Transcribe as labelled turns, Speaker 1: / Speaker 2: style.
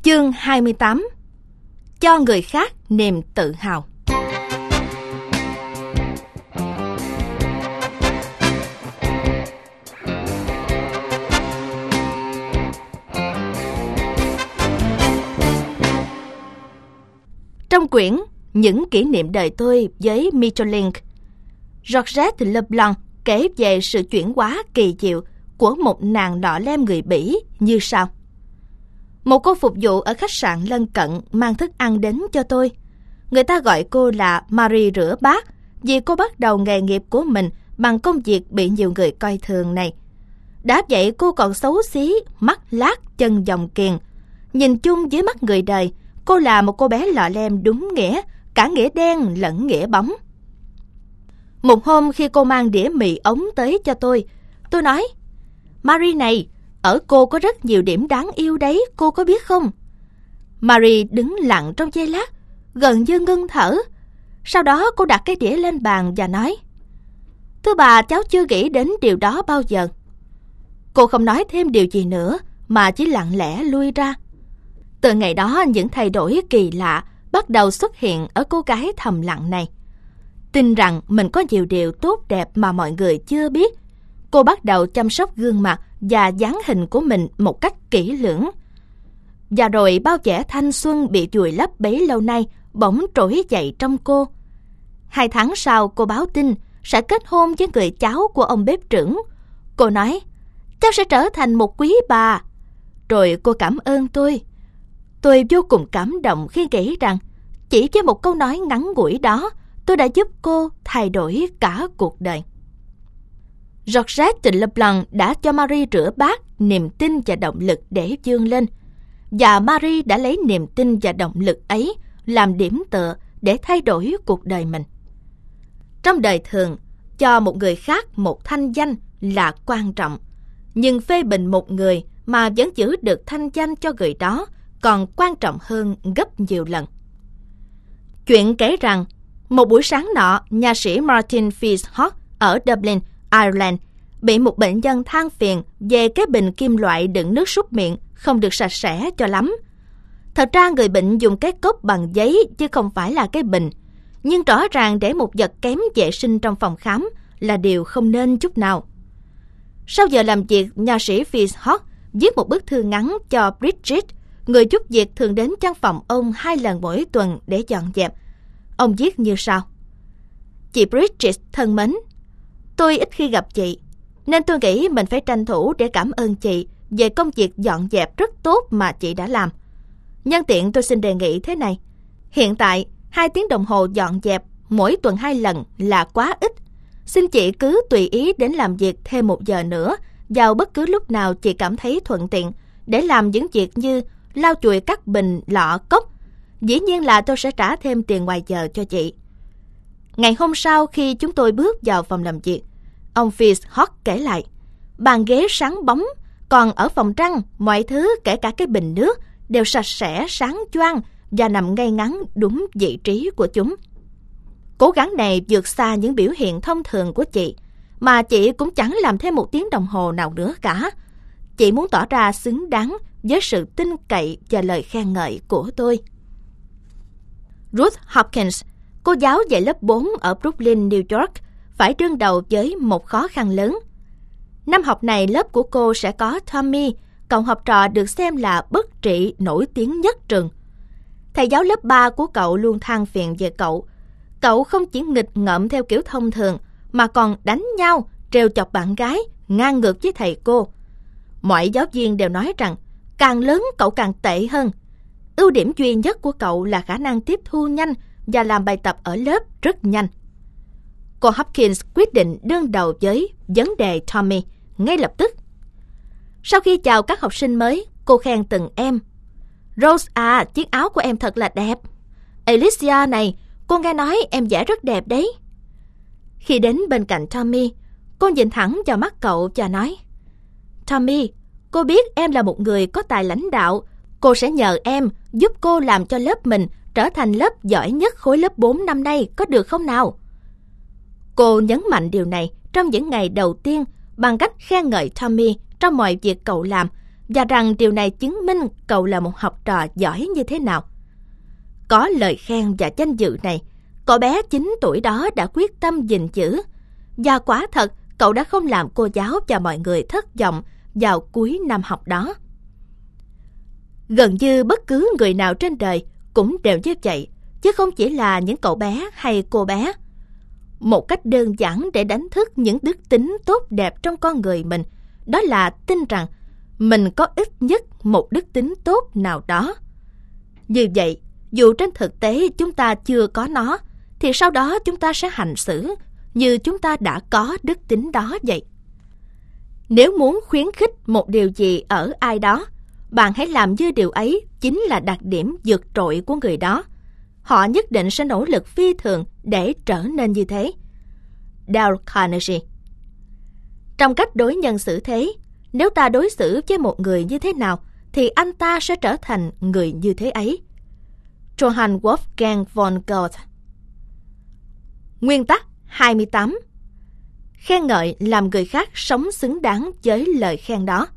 Speaker 1: Chương 28. Cho người khác niềm tự hào. Trong quyển Những kỷ niệm đời tôi với Michelin, Georgette Leblanc kể về sự chuyển hóa kỳ diệu của một nàng đỏ lem người Bỉ như sau. Một cô phục vụ ở khách sạn lân cận mang thức ăn đến cho tôi. Người ta gọi cô là Marie rửa bát vì cô bắt đầu nghề nghiệp của mình bằng công việc bị nhiều người coi thường này. Đã vậy cô còn xấu xí, mắt lác, chân dòng kiềng. Nhìn chung với mắt người đời, cô là một cô bé lọ lem đúng nghĩa, cả nghĩa đen lẫn nghĩa bóng. Một hôm khi cô mang đĩa mì ống tới cho tôi nói: Marie này, ở cô có rất nhiều điểm đáng yêu đấy, cô có biết không? Marie đứng lặng trong giây lát, gần như ngưng thở. Sau đó cô đặt cái đĩa lên bàn và nói: Thưa bà, cháu chưa nghĩ đến điều đó bao giờ. Cô không nói thêm điều gì nữa, mà chỉ lặng lẽ lui ra. Từ ngày đó, những thay đổi kỳ lạ bắt đầu xuất hiện ở cô gái thầm lặng này. Tin rằng mình có nhiều điều tốt đẹp mà mọi người chưa biết, cô bắt đầu chăm sóc gương mặt và dáng hình của mình một cách kỹ lưỡng. Và rồi bao vẻ thanh xuân bị vùi lấp bấy lâu nay bỗng trỗi dậy trong cô. 2 tháng sau, cô báo tin sẽ kết hôn với người cháu của ông bếp trưởng. Cô nói: cháu sẽ trở thành một quý bà. Rồi cô cảm ơn tôi. Tôi vô cùng cảm động khi nghĩ rằng chỉ với một câu nói ngắn ngủi đó, tôi đã giúp cô thay đổi cả cuộc đời. Georgette Leblanc đã cho Marie rửa bát niềm tin và động lực để vươn lên. Và Marie đã lấy niềm tin và động lực ấy làm điểm tựa để thay đổi cuộc đời mình. Trong đời thường, cho một người khác một thanh danh là quan trọng. Nhưng phê bình một người mà vẫn giữ được thanh danh cho người đó còn quan trọng hơn gấp nhiều lần. Chuyện kể rằng, một buổi sáng nọ, nha sĩ Martin Fitzhugh ở Dublin, Ireland, bị một bệnh nhân than phiền về cái bình kim loại đựng nước súc miệng không được sạch sẽ cho lắm. Thật ra người bệnh dùng cái cốc bằng giấy chứ không phải là cái bình, nhưng rõ ràng để một vật kém vệ sinh trong phòng khám là điều không nên chút nào. Sau giờ làm việc, nha sĩ Fitzhugh viết một bức thư ngắn cho Bridget, người giúp việc thường đến văn phòng ông 2 lần mỗi tuần để dọn dẹp. Ông viết như sau: Chị Bridget thân mến, tôi ít khi gặp chị, nên tôi nghĩ mình phải tranh thủ để cảm ơn chị về công việc dọn dẹp rất tốt mà chị đã làm. Nhân tiện tôi xin đề nghị thế này. Hiện tại, 2 tiếng đồng hồ dọn dẹp mỗi tuần 2 lần là quá ít. Xin chị cứ tùy ý đến làm việc thêm 1 giờ nữa vào bất cứ lúc nào chị cảm thấy thuận tiện để làm những việc như lau chùi các bình, lọ, cốc. Dĩ nhiên là tôi sẽ trả thêm tiền ngoài giờ cho chị. Ngày hôm sau khi chúng tôi bước vào phòng làm việc, ông Fitzhugh kể lại, bàn ghế sáng bóng, còn ở phòng trăng, mọi thứ kể cả cái bình nước đều sạch sẽ, sáng choang và nằm ngay ngắn đúng vị trí của chúng. Cố gắng này vượt xa những biểu hiện thông thường của chị, mà chị cũng chẳng làm thêm 1 tiếng đồng hồ nào nữa cả. Chị muốn tỏ ra xứng đáng với sự tin cậy và lời khen ngợi của tôi. Ruth Hopkins, cô giáo dạy lớp 4 ở Brooklyn, New York, phải đương đầu với một khó khăn lớn. Năm học này, lớp của cô sẽ có Tommy, cậu học trò được xem là bất trị nổi tiếng nhất trường. Thầy giáo lớp 3 của cậu luôn than phiền về cậu. Cậu không chỉ nghịch ngợm theo kiểu thông thường, mà còn đánh nhau, trêu chọc bạn gái, ngang ngược với thầy cô. Mọi giáo viên đều nói rằng càng lớn cậu càng tệ hơn. Ưu điểm duy nhất của cậu là khả năng tiếp thu nhanh và làm bài tập ở lớp rất nhanh. Cô Hopkins quyết định đương đầu với vấn đề Tommy ngay lập tức. Sau khi chào các học sinh mới, cô khen từng em. Rose à, chiếc áo của em thật là đẹp. Alicia này, cô nghe nói em vẽ rất đẹp đấy. Khi đến bên cạnh Tommy, cô nhìn thẳng vào mắt cậu và nói: Tommy, cô biết em là một người có tài lãnh đạo. Cô sẽ nhờ em giúp cô làm cho lớp mình trở thành lớp giỏi nhất khối lớp 4 năm nay, có được không nào? Cô nhấn mạnh điều này trong những ngày đầu tiên bằng cách khen ngợi Tommy trong mọi việc cậu làm và rằng điều này chứng minh cậu là một học trò giỏi như thế nào. Có lời khen và danh dự này, cậu bé 9 tuổi đó đã quyết tâm gìn giữ, và quả thật cậu đã không làm cô giáo và mọi người thất vọng vào cuối năm học đó. Gần như bất cứ người nào trên đời cũng đều như vậy, chứ không chỉ là những cậu bé hay cô bé. Một cách đơn giản để đánh thức những đức tính tốt đẹp trong con người mình, đó là tin rằng mình có ít nhất một đức tính tốt nào đó. Như vậy, dù trên thực tế chúng ta chưa có nó, thì sau đó chúng ta sẽ hành xử như chúng ta đã có đức tính đó vậy. Nếu muốn khuyến khích một điều gì ở ai đó, bạn hãy làm như điều ấy chính là đặc điểm vượt trội của người đó. Họ nhất định sẽ nỗ lực phi thường để trở nên như thế. Dale Carnegie. Trong cách đối nhân xử thế, nếu ta đối xử với một người như thế nào, thì anh ta sẽ trở thành người như thế ấy. Johann Wolfgang von Goethe. Nguyên tắc 28. Khen ngợi làm người khác sống xứng đáng với lời khen đó.